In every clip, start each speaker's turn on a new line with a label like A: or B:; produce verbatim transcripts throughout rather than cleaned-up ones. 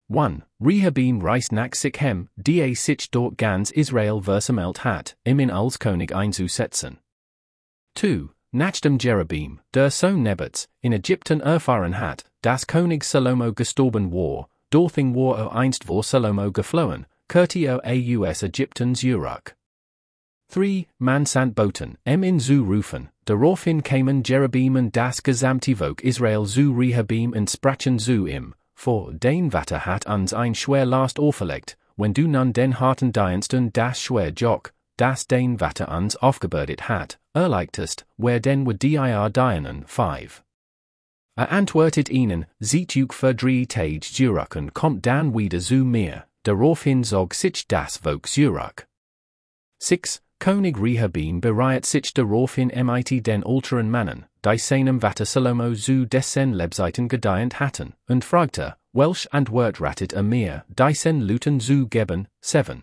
A: one. Rehabim Reis nach Sichem, da sich dort ganz Israel versammelt hat, im in als König einzusetzen. two. Nachdem Jerobeam, der Sohn Nebats, in Ägypten erfahren hat, das König Salomo gestorben war, dorthin war er einst vor Salomo geflohen, kehrte er aus Ägyptens Urak. three. Man sant Boten, em in zu rufen, daraufhin kamen Jerobeam und das gesamte Volk Israel zu Rehabim und sprachen zu ihm, for den Vater hat uns ein schwer Last auferlegt, wenn du nun den harten dienst und das schwer Jock, das den Vater uns aufgebürdet hat, erleichtest, wer denn would dir dienen. five. Er antwortet ihnen, seht uk für drei Tage zurück und kommt dann wieder zu mir, daraufhin zog sich das Volk zurück. six. König Rehabim bereitet sich daraufhin mit den älteren Mannen, die seinem Vater Salomo zu dessen Lebzeiten gedient hatten, und fragte, welch Antwort rattet er mir, diesen Luten zu geben. seven.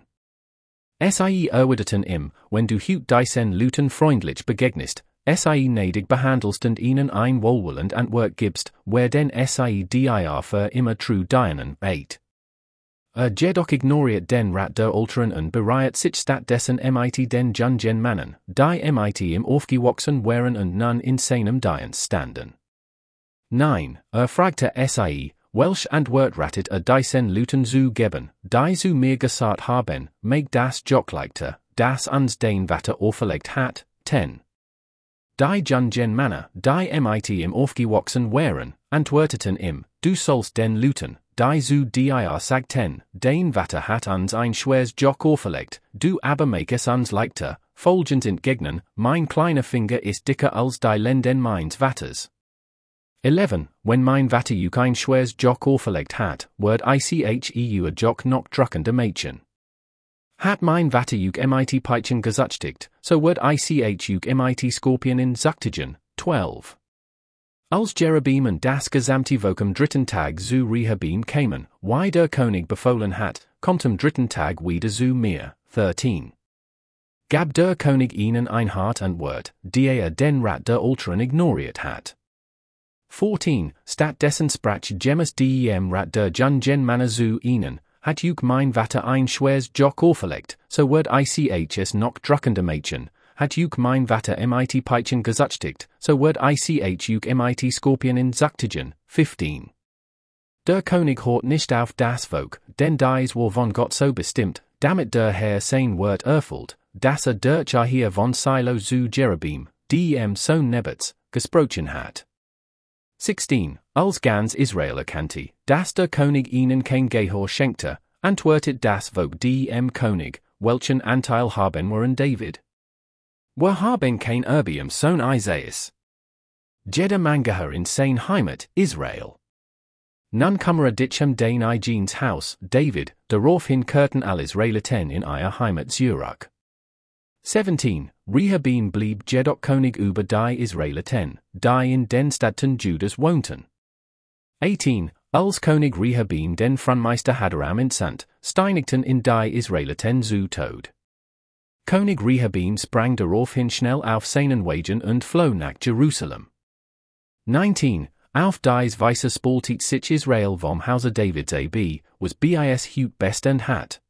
A: Sie erwiderten ihm, wenn du heut diesen Luten freundlich begegnest, sie gnädig behandelst und ihnen ein wohlwollend Antwort gibst, wer denn sie dir für immer true dienen. eight. Er jedoch ignoriert den Rat der Älteren und bereitet sich stattdessen mit den jungen Mannen, die mit im aufgewachsen waren und nun in seinem Dienst standen. nine. Er fragte sie, welch Antwort rattet er diesen Luten zu geben, die zu mir gesagt haben, meg das Jockleichter, das uns den Vater auferlegt hat. ten. Die jungen Männer, die mit im aufgewachsen waren, antworteten ihm, du sollst den Luten, die zu dir sagten, den Vater hat uns ein schweres Jock auferlegt, du aber make es uns leichter, folgend entgegnen, mein kleiner Finger ist dicker als die Lenden meines Vaters. eleven. Wenn mein Vater uk ein schweres Jock auferlegt hat, word ich eu a Jock noch druckende Mädchen. Hat mein Vater uk mit Peitchen gesachtigt, so word ich uk mit Skorpion in Zuchtigen. twelve. Als Jerobeam und das gesamte Volk am dritten Tag zu Rehabim kamen, wie der König befohlen hat, kommt am dritten Tag wieder zu mir. thirteen. Gab der König ihnen ein hart Antwort, die er den Rat der Älteren ignoriert hat. fourteen. Stattdessen sprach Gemmes dem Rat der jungen Männer zu ihnen, hat uk mein Vater ein schweres Jock auferlegt, so word ich es noch druckende Mädchen, hat uk mein Vater mit Peitchen gesachtigt, so word ich uk mit Skorpion in Zuchtigen. fifteen. Der König hört nicht auf das Volk, denn dies war von Gott so bestimmt, damit der Herr sein Wort erfüllt, dass er durch hier von Silo zu Jerobeam, dem Sohn Nebats, gesprochen hat. sixteen. Als ganz Israel erkannte, dass der König ihnen kein Gehör schenkte, antwortet das Volk dem König, welchen Anteil haben wir an David? Wir haben kein Erbe im Sohn Isaias. Jeder Mangeher in sein Heimat, Israel. Nun kummer dichem den Igens Haus, David, daraufhin kehrten alle Israeliten in ihr Heimat zurück. seventeen. Rehabim blieb jedoch König über die Israeliten, die in den Städten Judas wohnten. eighteen. Als König Rehabim den Frontmeister Hadaram entsandte, steinigten in die Israeliten zu Tod. König Rehabim sprang daraufhin schnell auf seinen Wagen und floh nach Jerusalem. nineteen. Auf dies weiße spaltet sich Israel vom Hause Davids ab, was bis heut best und hat.